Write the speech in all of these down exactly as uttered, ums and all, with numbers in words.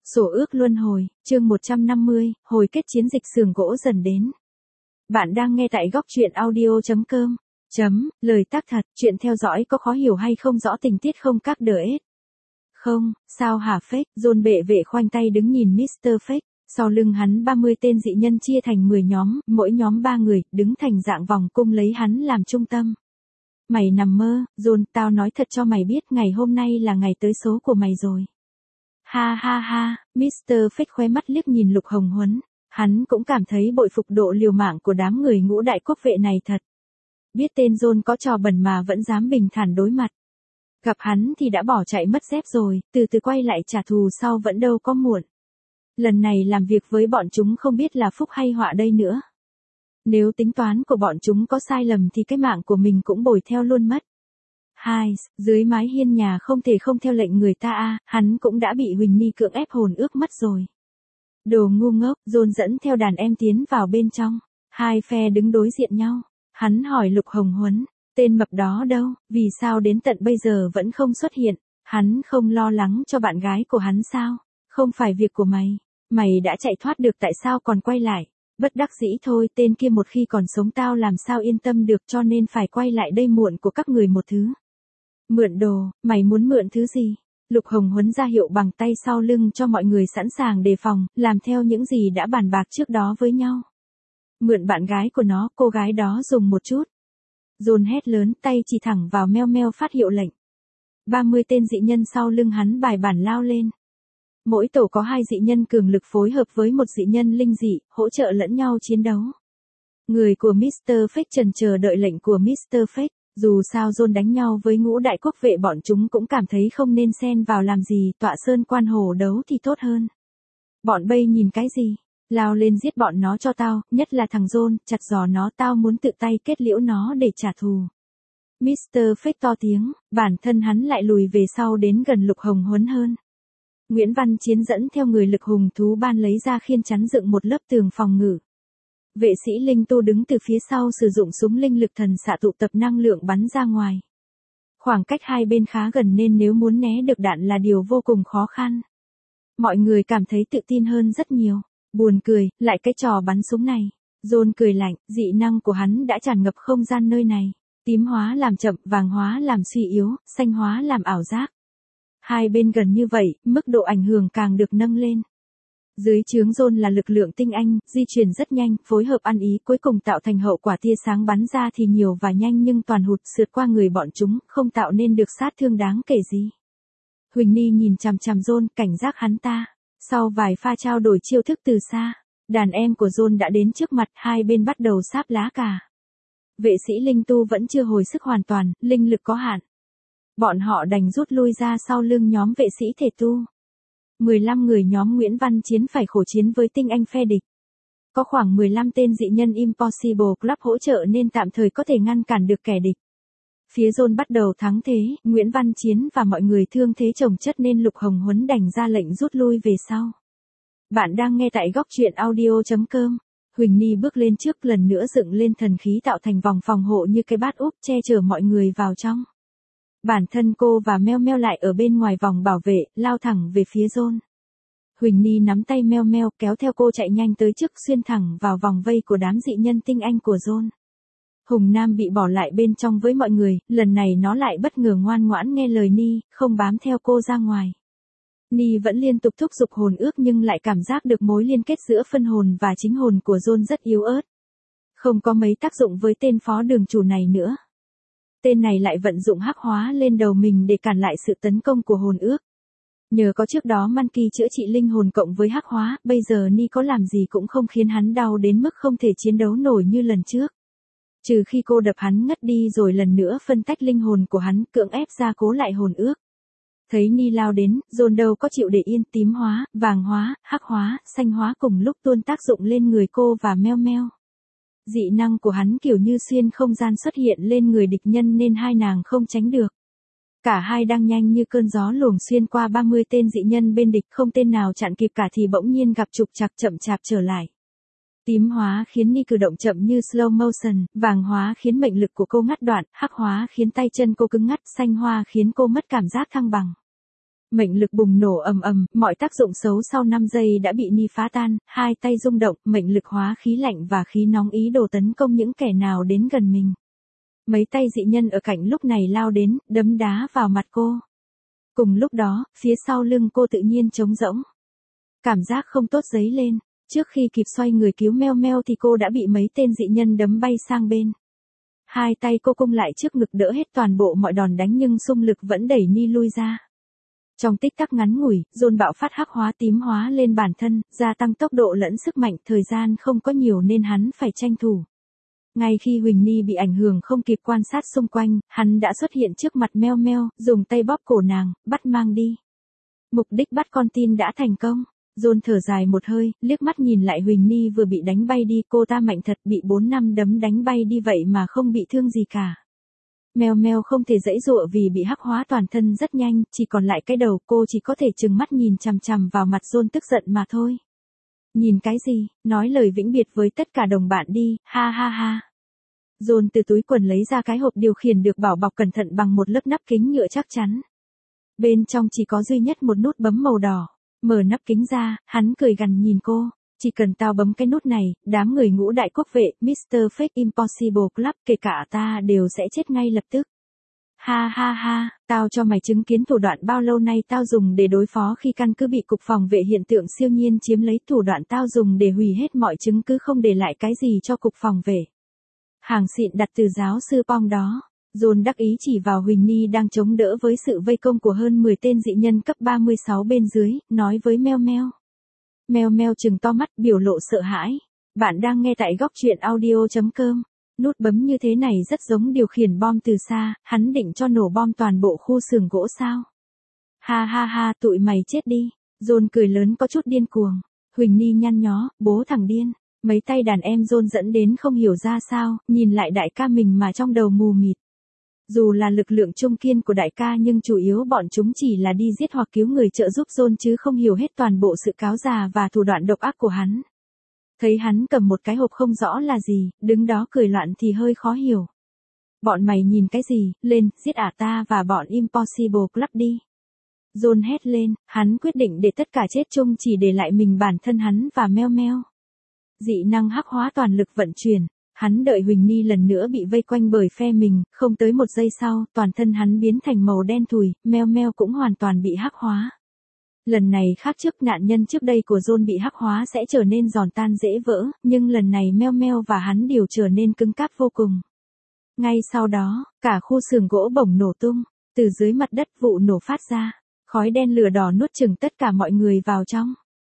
Sổ ước luân hồi, chương một trăm năm mươi, hồi kết chiến dịch sườn gỗ dần đến. Bạn đang nghe tại góc truyện audio chấm com. Chấm, lời tác thật, chuyện theo dõi có khó hiểu hay không rõ tình tiết không các đỡ ết. Không, sao hả Fake, John bệ vệ khoanh tay đứng nhìn mít tơ Fake, sau lưng hắn ba mươi tên dị nhân chia thành mười nhóm, mỗi nhóm ba người, đứng thành dạng vòng cung lấy hắn làm trung tâm. Mày nằm mơ, John, tao nói thật cho mày biết ngày hôm nay là ngày tới số của mày rồi. Ha ha ha, mít tơ Fake khóe mắt liếc nhìn Lục Hồng Huấn, hắn cũng cảm thấy bội phục độ liều mạng của đám người ngũ đại quốc vệ này thật. Biết tên John có trò bẩn mà vẫn dám bình thản đối mặt. Gặp hắn thì đã bỏ chạy mất dép rồi, từ từ quay lại trả thù sau vẫn đâu có muộn. Lần này làm việc với bọn chúng không biết là phúc hay họa đây nữa. Nếu tính toán của bọn chúng có sai lầm thì cái mạng của mình cũng bồi theo luôn mất. Hai, dưới mái hiên nhà không thể không theo lệnh người ta a, hắn cũng đã bị Huỳnh Ni cưỡng ép hồn ước mất rồi. Đồ ngu ngốc, John dẫn theo đàn em tiến vào bên trong. Hai phe đứng đối diện nhau. Hắn hỏi Lục Hồng Huấn, tên mập đó đâu, vì sao đến tận bây giờ vẫn không xuất hiện, hắn không lo lắng cho bạn gái của hắn sao, không phải việc của mày, mày đã chạy thoát được tại sao còn quay lại, bất đắc dĩ thôi, tên kia một khi còn sống tao làm sao yên tâm được cho nên phải quay lại đây muộn của các người một thứ. Mượn đồ, mày muốn mượn thứ gì? Lục Hồng Huấn ra hiệu bằng tay sau lưng cho mọi người sẵn sàng đề phòng, làm theo những gì đã bàn bạc trước đó với nhau. Mượn bạn gái của nó, cô gái đó dùng một chút. John hét lớn, tay chỉ thẳng vào meo meo phát hiệu lệnh. ba mươi tên dị nhân sau lưng hắn bài bản lao lên. Mỗi tổ có hai dị nhân cường lực phối hợp với một dị nhân linh dị, hỗ trợ lẫn nhau chiến đấu. Người của mít tơ Fake trần chờ đợi lệnh của mít tơ Fake. Dù sao John đánh nhau với ngũ đại quốc vệ bọn chúng cũng cảm thấy không nên xen vào làm gì, tọa sơn quan hồ đấu thì tốt hơn. Bọn bay nhìn cái gì? Lao lên giết bọn nó cho tao, nhất là thằng John, chặt giò nó, tao muốn tự tay kết liễu nó để trả thù. mít tơ Fake to tiếng, bản thân hắn lại lùi về sau đến gần Lục Hồng Huấn hơn. Nguyễn Văn Chiến dẫn theo người lực hùng thú ban lấy ra khiên chắn dựng một lớp tường phòng ngự. Vệ sĩ Linh Tu đứng từ phía sau sử dụng súng linh lực thần xạ tụ tập năng lượng bắn ra ngoài. Khoảng cách hai bên khá gần nên nếu muốn né được đạn là điều vô cùng khó khăn. Mọi người cảm thấy tự tin hơn rất nhiều. Buồn cười, lại cái trò bắn súng này. John cười lạnh, dị năng của hắn đã tràn ngập không gian nơi này. Tím hóa làm chậm, vàng hóa làm suy yếu, xanh hóa làm ảo giác. Hai bên gần như vậy, mức độ ảnh hưởng càng được nâng lên. Dưới trướng John là lực lượng tinh anh, di chuyển rất nhanh, phối hợp ăn ý cuối cùng tạo thành hậu quả tia sáng bắn ra thì nhiều và nhanh nhưng toàn hụt sượt qua người bọn chúng, không tạo nên được sát thương đáng kể gì. Huỳnh Ni nhìn chằm chằm John, cảnh giác hắn ta. Sau vài pha trao đổi chiêu thức từ xa, đàn em của John đã đến trước mặt, hai bên bắt đầu sáp lá cà. Vệ sĩ Linh Tu vẫn chưa hồi sức hoàn toàn, linh lực có hạn. Bọn họ đành rút lui ra sau lưng nhóm vệ sĩ thể tu. mười lăm người nhóm Nguyễn Văn Chiến phải khổ chiến với tinh anh phe địch. Có khoảng mười lăm tên dị nhân Impossible Club hỗ trợ nên tạm thời có thể ngăn cản được kẻ địch. Phía John bắt đầu thắng thế, Nguyễn Văn Chiến và mọi người thương thế chồng chất nên Lục Hồng Huấn đành ra lệnh rút lui về sau. Bạn đang nghe tại góc truyện audio chấm com. Huỳnh Ni bước lên trước lần nữa dựng lên thần khí tạo thành vòng phòng hộ như cái bát úp che chở mọi người vào trong. Bản thân cô và Meo Meo lại ở bên ngoài vòng bảo vệ, lao thẳng về phía John. Huỳnh Ni nắm tay Meo Meo kéo theo cô chạy nhanh tới trước xuyên thẳng vào vòng vây của đám dị nhân tinh anh của John. Hùng Nam bị bỏ lại bên trong với mọi người, lần này nó lại bất ngờ ngoan ngoãn nghe lời Ni, không bám theo cô ra ngoài. Ni vẫn liên tục thúc giục hồn ước nhưng lại cảm giác được mối liên kết giữa phân hồn và chính hồn của John rất yếu ớt. Không có mấy tác dụng với tên phó đường chủ này nữa. Tên này lại vận dụng hắc hóa lên đầu mình để cản lại sự tấn công của hồn ước. Nhờ có trước đó Monkey chữa trị linh hồn cộng với hắc hóa, bây giờ Ni có làm gì cũng không khiến hắn đau đến mức không thể chiến đấu nổi như lần trước. Trừ khi cô đập hắn ngất đi rồi lần nữa phân tách linh hồn của hắn, cưỡng ép gia cố lại hồn ước. Thấy Ni lao đến, John đâu có chịu để yên, tím hóa, vàng hóa, hắc hóa, xanh hóa cùng lúc tuôn tác dụng lên người cô và Meo Meo. Dị năng của hắn kiểu như xuyên không gian xuất hiện lên người địch nhân nên hai nàng không tránh được. Cả hai đang nhanh như cơn gió luồng xuyên qua ba mươi tên dị nhân bên địch, không tên nào chặn kịp cả thì bỗng nhiên gặp trục trặc chậm chạp trở lại. Tím hóa khiến Ni cử động chậm như slow motion, vàng hóa khiến mệnh lực của cô ngắt đoạn, hắc hóa khiến tay chân cô cứng ngắt, xanh hoa khiến cô mất cảm giác thăng bằng. Mệnh lực bùng nổ ầm ầm, mọi tác dụng xấu sau năm giây đã bị Ni phá tan, hai tay rung động, mệnh lực hóa khí lạnh và khí nóng ý đồ tấn công những kẻ nào đến gần mình. Mấy tay dị nhân ở cạnh lúc này lao đến, đấm đá vào mặt cô. Cùng lúc đó, phía sau lưng cô tự nhiên trống rỗng. Cảm giác không tốt dấy lên, trước khi kịp xoay người cứu Meo Meo thì cô đã bị mấy tên dị nhân đấm bay sang bên. Hai tay cô cung lại trước ngực đỡ hết toàn bộ mọi đòn đánh nhưng xung lực vẫn đẩy Ni lui ra. Trong tích tắc ngắn ngủi, John bạo phát hắc hóa tím hóa lên bản thân, gia tăng tốc độ lẫn sức mạnh, thời gian không có nhiều nên hắn phải tranh thủ. Ngay khi Huỳnh Ni bị ảnh hưởng không kịp quan sát xung quanh, hắn đã xuất hiện trước mặt Meo Meo, dùng tay bóp cổ nàng, bắt mang đi. Mục đích bắt con tin đã thành công. John thở dài một hơi, liếc mắt nhìn lại Huỳnh Ni vừa bị đánh bay đi, cô ta mạnh thật, bị bốn năm đấm đánh bay đi vậy mà không bị thương gì cả. Meo Meo không thể giãy giụa vì bị hắc hóa toàn thân rất nhanh, chỉ còn lại cái đầu, cô chỉ có thể trừng mắt nhìn chằm chằm vào mặt John tức giận mà thôi. Nhìn cái gì, nói lời vĩnh biệt với tất cả đồng bạn đi, ha ha ha. John từ túi quần lấy ra cái hộp điều khiển được bảo bọc cẩn thận bằng một lớp nắp kính nhựa chắc chắn. Bên trong chỉ có duy nhất một nút bấm màu đỏ. Mở nắp kính ra, hắn cười gằn nhìn cô. Chỉ cần tao bấm cái nút này, đám người ngũ đại quốc vệ, mít tơ Fake Impossible Club, kể cả ta đều sẽ chết ngay lập tức. Ha ha ha, tao cho mày chứng kiến thủ đoạn bao lâu nay tao dùng để đối phó khi căn cứ bị cục phòng vệ hiện tượng siêu nhiên chiếm lấy, thủ đoạn tao dùng để hủy hết mọi chứng cứ không để lại cái gì cho cục phòng vệ. Hàng xịn đặt từ giáo sư Pong đó. John đắc ý chỉ vào Huỳnh Ni đang chống đỡ với sự vây công của hơn mười tên dị nhân cấp ba mươi sáu bên dưới, nói với Meo Meo. Meo Meo trừng to mắt, biểu lộ sợ hãi. Bạn đang nghe tại góc truyện audio chấm com. Nút bấm như thế này rất giống điều khiển bom từ xa, hắn định cho nổ bom toàn bộ khu xưởng gỗ sao? Ha ha ha, tụi mày chết đi. John cười lớn có chút điên cuồng. Huỳnh Ni nhăn nhó, bố thằng điên. Mấy tay đàn em John dẫn đến không hiểu ra sao, nhìn lại đại ca mình mà trong đầu mù mịt. Dù là lực lượng trung kiên của đại ca nhưng chủ yếu bọn chúng chỉ là đi giết hoặc cứu người trợ giúp John chứ không hiểu hết toàn bộ sự cáo già và thủ đoạn độc ác của hắn. Thấy hắn cầm một cái hộp không rõ là gì, đứng đó cười loạn thì hơi khó hiểu. Bọn mày nhìn cái gì, lên, giết ả ta và bọn Impossible Club đi. John hét lên, hắn quyết định để tất cả chết chung chỉ để lại mình bản thân hắn và Meo Meo. Dị năng hắc hóa toàn lực vận chuyển. Hắn đợi Huỳnh Ni lần nữa bị vây quanh bởi phe mình, không tới một giây sau, toàn thân hắn biến thành màu đen thùi, Meo Meo cũng hoàn toàn bị hắc hóa. Lần này khác trước, nạn nhân trước đây của John bị hắc hóa sẽ trở nên giòn tan dễ vỡ, nhưng lần này Meo Meo và hắn đều trở nên cứng cáp vô cùng. Ngay sau đó, cả khu xưởng gỗ bỗng nổ tung, từ dưới mặt đất vụ nổ phát ra, khói đen lửa đỏ nuốt chửng tất cả mọi người vào trong.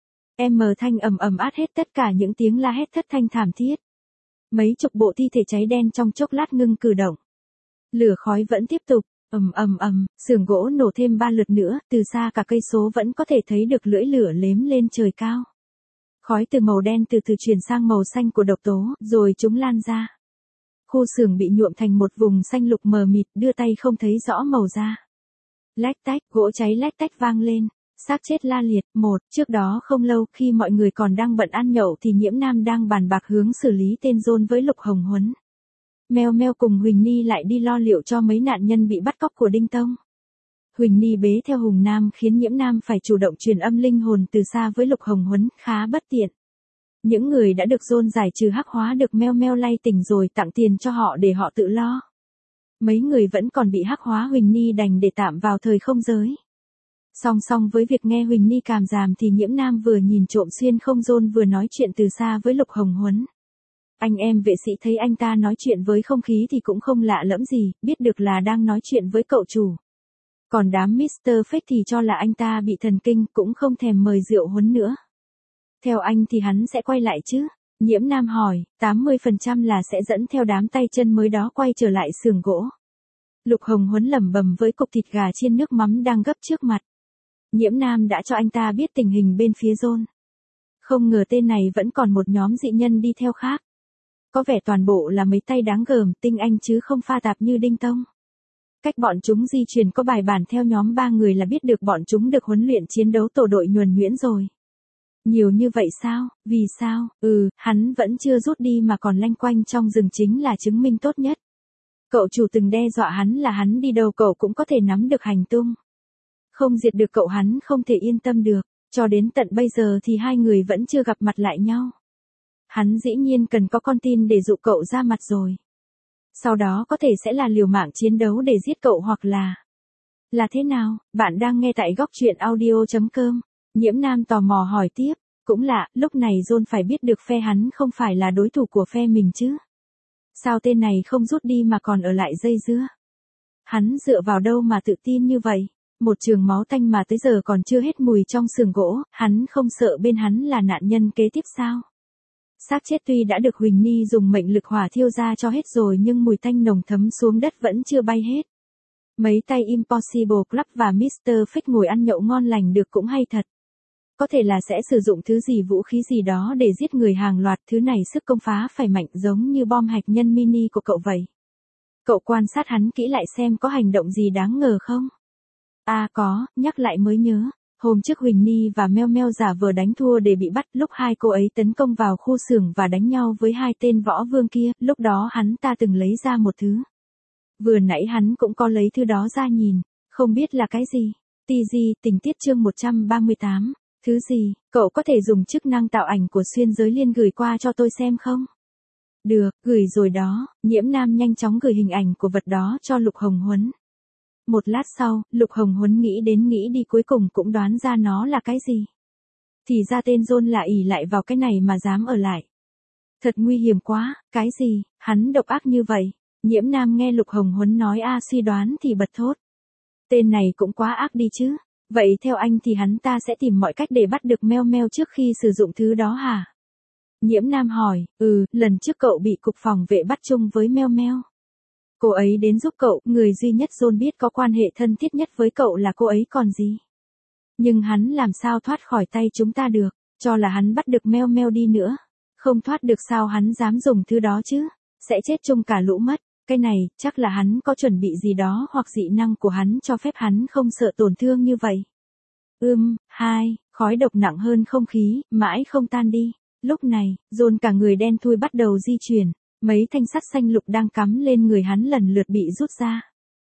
Em mờ thanh ầm ầm át hết tất cả những tiếng la hét thất thanh thảm thiết. Mấy chục bộ thi thể cháy đen trong chốc lát ngưng cử động. Lửa khói vẫn tiếp tục, ầm ầm ầm, xưởng gỗ nổ thêm ba lượt nữa, từ xa cả cây số vẫn có thể thấy được lưỡi lửa lếm lên trời cao. Khói từ màu đen từ từ chuyển sang màu xanh của độc tố, rồi chúng lan ra. Khu xưởng bị nhuộm thành một vùng xanh lục mờ mịt, đưa tay không thấy rõ màu da. Lách tách, gỗ cháy lách tách vang lên. Xác chết la liệt. Một, trước đó không lâu khi mọi người còn đang bận ăn nhậu thì Nhiễm Nam đang bàn bạc hướng xử lý tên John với Lục Hồng Huấn. Meo Meo cùng Huỳnh Ni lại đi lo liệu cho mấy nạn nhân bị bắt cóc của Đinh Tông. Huỳnh Ni bế theo Hùng Nam khiến Nhiễm Nam phải chủ động truyền âm linh hồn từ xa với Lục Hồng Huấn, khá bất tiện. Những người đã được John giải trừ hắc hóa được Meo Meo lay tỉnh rồi tặng tiền cho họ để họ tự lo. Mấy người vẫn còn bị hắc hóa Huỳnh Ni đành để tạm vào thời không giới. Song song với việc nghe Huỳnh Ni càm ràm thì Nhiễm Nam vừa nhìn trộm xuyên không John vừa nói chuyện từ xa với Lục Hồng Huấn. Anh em vệ sĩ thấy anh ta nói chuyện với không khí thì cũng không lạ lẫm gì, biết được là đang nói chuyện với cậu chủ. Còn đám mít tơ Fake thì cho là anh ta bị thần kinh, cũng không thèm mời rượu Huấn nữa. Theo anh thì hắn sẽ quay lại chứ? Nhiễm Nam hỏi, tám mươi phần trăm là sẽ dẫn theo đám tay chân mới đó quay trở lại xưởng gỗ. Lục Hồng Huấn lẩm bẩm với cục thịt gà chiên nước mắm đang gấp trước mặt. Nhiễm Nam đã cho anh ta biết tình hình bên phía John. Không ngờ tên này vẫn còn một nhóm dị nhân đi theo khác. Có vẻ toàn bộ là mấy tay đáng gờm, tinh anh chứ không pha tạp như Đinh Tông. Cách bọn chúng di chuyển có bài bản theo nhóm ba người là biết được bọn chúng được huấn luyện chiến đấu tổ đội nhuần nhuyễn rồi. Nhiều như vậy sao? Vì sao? Ừ, hắn vẫn chưa rút đi mà còn lanh quanh trong rừng chính là chứng minh tốt nhất. Cậu chủ từng đe dọa hắn là hắn đi đâu cậu cũng có thể nắm được hành tung. Không diệt được cậu hắn không thể yên tâm được, cho đến tận bây giờ thì hai người vẫn chưa gặp mặt lại nhau. Hắn dĩ nhiên cần có con tin để dụ cậu ra mặt rồi. Sau đó có thể sẽ là liều mạng chiến đấu để giết cậu hoặc là... Là thế nào, bạn đang nghe tại góc truyện audio.com. Nhiễm Nam tò mò hỏi tiếp, cũng lạ, lúc này John phải biết được phe hắn không phải là đối thủ của phe mình chứ. Sao tên này không rút đi mà còn ở lại dây dưa? Hắn dựa vào đâu mà tự tin như vậy? Một trường máu tanh mà tới giờ còn chưa hết mùi trong xưởng gỗ, hắn không sợ bên hắn là nạn nhân kế tiếp sao? Xác chết tuy đã được Huỳnh Ni dùng mệnh lực hỏa thiêu ra cho hết rồi nhưng mùi tanh nồng thấm xuống đất vẫn chưa bay hết. Mấy tay Impossible Club và mít tơ Fake ngồi ăn nhậu ngon lành được cũng hay thật. Có thể là sẽ sử dụng thứ gì vũ khí gì đó để giết người hàng loạt, thứ này sức công phá phải mạnh giống như bom hạt nhân mini của cậu vậy. Cậu quan sát hắn kỹ lại xem có hành động gì đáng ngờ không? À có, nhắc lại mới nhớ. Hôm trước Huỳnh Ni và Meo Meo giả vờ đánh thua để bị bắt, lúc hai cô ấy tấn công vào khu xưởng và đánh nhau với hai tên võ vương kia, lúc đó hắn ta từng lấy ra một thứ. Vừa nãy hắn cũng có lấy thứ đó ra nhìn, không biết là cái gì. tê giê, tình tiết chương một trăm ba mươi tám. Thứ gì, cậu có thể dùng chức năng tạo ảnh của xuyên giới liên gửi qua cho tôi xem không? Được, gửi rồi đó. Nhiễm Nam nhanh chóng gửi hình ảnh của vật đó cho Lục Hồng Huấn. Một lát sau, Lục Hồng Huấn nghĩ đến nghĩ đi cuối cùng cũng đoán ra nó là cái gì. Thì ra tên John là ỷ lại vào cái này mà dám ở lại. Thật nguy hiểm quá, cái gì, hắn độc ác như vậy. Nhiễm Nam nghe Lục Hồng Huấn nói a suy đoán thì bật thốt. Tên này cũng quá ác đi chứ. Vậy theo anh thì hắn ta sẽ tìm mọi cách để bắt được Meo Meo trước khi sử dụng thứ đó hả? Nhiễm Nam hỏi, ừ, lần trước cậu bị cục phòng vệ bắt chung với Meo Meo. Cô ấy đến giúp cậu, người duy nhất John biết có quan hệ thân thiết nhất với cậu là cô ấy còn gì. Nhưng hắn làm sao thoát khỏi tay chúng ta được, cho là hắn bắt được Meo Meo đi nữa. Không thoát được sao hắn dám dùng thứ đó chứ, sẽ chết chung cả lũ mất. Cái này, chắc là hắn có chuẩn bị gì đó hoặc dị năng của hắn cho phép hắn không sợ tổn thương như vậy. Ưm, hai, khói độc nặng hơn không khí, mãi không tan đi. Lúc này, John cả người đen thui bắt đầu di chuyển, mấy thanh sắt xanh lục đang cắm lên người hắn lần lượt bị rút ra.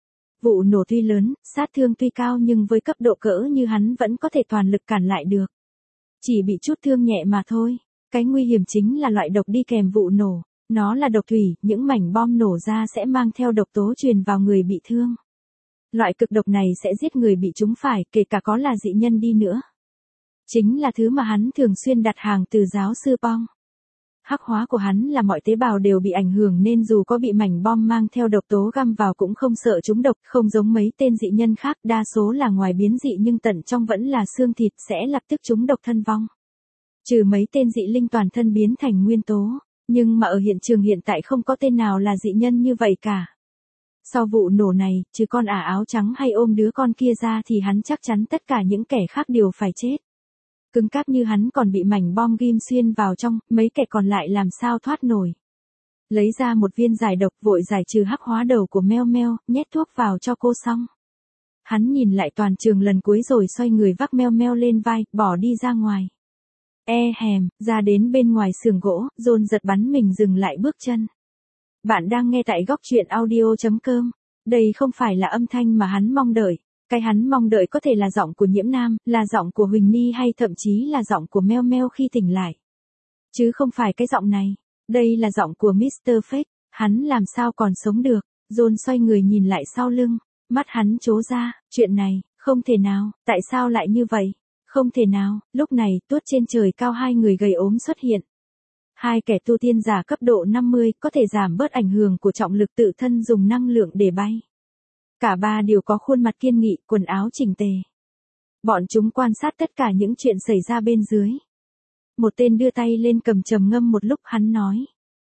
Vụ nổ tuy lớn, sát thương tuy cao nhưng với cấp độ cỡ như hắn vẫn có thể toàn lực cản lại được. Chỉ bị chút thương nhẹ mà thôi, cái nguy hiểm chính là loại độc đi kèm vụ nổ. Nó là độc thủy, những mảnh bom nổ ra sẽ mang theo độc tố truyền vào người bị thương. Loại cực độc này sẽ giết người bị trúng phải, kể cả có là dị nhân đi nữa. Chính là thứ mà hắn thường xuyên đặt hàng từ giáo sư Pong. Hắc hóa của hắn là mọi tế bào đều bị ảnh hưởng nên dù có bị mảnh bom mang theo độc tố găm vào cũng không sợ trúng độc, không giống mấy tên dị nhân khác, đa số là ngoài biến dị nhưng tận trong vẫn là xương thịt sẽ lập tức trúng độc thân vong. Trừ mấy tên dị linh toàn thân biến thành nguyên tố. Nhưng mà ở hiện trường hiện tại không có tên nào là dị nhân như vậy cả. Sau vụ nổ này, trừ con ả áo trắng hay ôm đứa con kia ra thì hắn chắc chắn tất cả những kẻ khác đều phải chết. Cứng cáp như hắn còn bị mảnh bom ghim xuyên vào trong, mấy kẻ còn lại làm sao thoát nổi. Lấy ra một viên giải độc vội giải trừ hắc hóa đầu của Meo Meo, nhét thuốc vào cho cô xong. Hắn nhìn lại toàn trường lần cuối rồi xoay người vác Meo Meo lên vai, bỏ đi ra ngoài. E hèm, ra đến bên ngoài xưởng gỗ, John giật bắn mình dừng lại bước chân. Bạn đang nghe tại góc truyện audio.com. Đây không phải là âm thanh mà hắn mong đợi. Cái hắn mong đợi có thể là giọng của Nhiễm Nam, là giọng của Huỳnh Ni hay thậm chí là giọng của Meo Meo khi tỉnh lại. Chứ không phải cái giọng này. Đây là giọng của mít tơ Fake. Hắn làm sao còn sống được. John xoay người nhìn lại sau lưng. Mắt hắn trố ra, chuyện này, không thể nào, tại sao lại như vậy? Không thể nào, lúc này, tuốt trên trời cao hai người gầy ốm xuất hiện. Hai kẻ tu tiên giả cấp độ năm mươi, có thể giảm bớt ảnh hưởng của trọng lực tự thân dùng năng lượng để bay. Cả ba đều có khuôn mặt kiên nghị, quần áo chỉnh tề. Bọn chúng quan sát tất cả những chuyện xảy ra bên dưới. Một tên đưa tay lên cầm trầm ngâm một lúc hắn nói.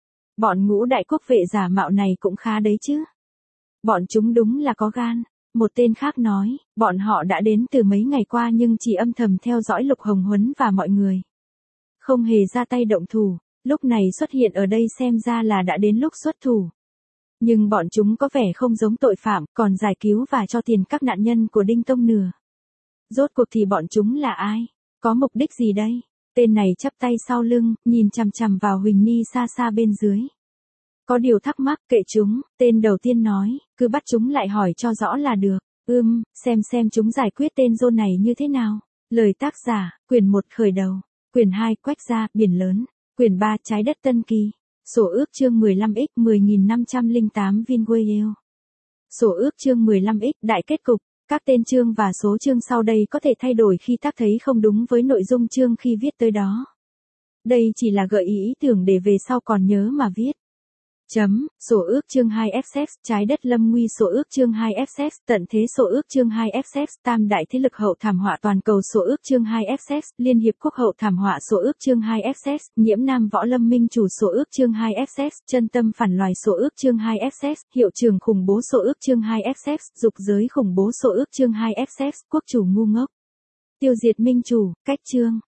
Bọn ngũ đại quốc vệ giả mạo này cũng khá đấy chứ. Bọn chúng đúng là có gan. Một tên khác nói, bọn họ đã đến từ mấy ngày qua nhưng chỉ âm thầm theo dõi Lục Hồng Huấn và mọi người. Không hề ra tay động thủ, lúc này xuất hiện ở đây xem ra là đã đến lúc xuất thủ. Nhưng bọn chúng có vẻ không giống tội phạm, còn giải cứu và cho tiền các nạn nhân của Đinh Tông Nừa. Rốt cuộc thì bọn chúng là ai? Có mục đích gì đây? Tên này chắp tay sau lưng, nhìn chằm chằm vào Huỳnh Ni xa xa bên dưới. Có điều thắc mắc, kệ chúng, tên đầu tiên nói, cứ bắt chúng lại hỏi cho rõ là được. Ừm, xem xem chúng giải quyết tên John này như thế nào. Lời tác giả, quyển một khởi đầu, quyển hai quách gia, biển lớn, quyển ba trái đất Tân Kỳ. Sổ ước chương mười lăm x mười nghìn năm trăm lẻ tám Vinwale. Sổ ước chương mười lăm x đại kết cục. Các tên chương và số chương sau đây có thể thay đổi khi tác thấy không đúng với nội dung chương khi viết tới đó. Đây chỉ là gợi ý ý tưởng để về sau còn nhớ mà viết. Chấm, sổ ước chương hai ép ép, trái đất lâm nguy sổ ước chương hai ép ép, tận thế sổ ước chương hai ép ép, tam đại thế lực hậu thảm họa toàn cầu sổ ước chương hai ép ép, Liên hiệp quốc hậu thảm họa sổ ước chương hai ép ép, nhiễm nam võ lâm minh chủ sổ ước chương hai ép ép, chân tâm phản loài sổ ước chương hai ép ép, hiệu trường khủng bố sổ ước chương hai ép ép, dục giới khủng bố sổ ước chương hai ép ép, quốc chủ ngu ngốc. Tiêu diệt minh chủ, cách chương.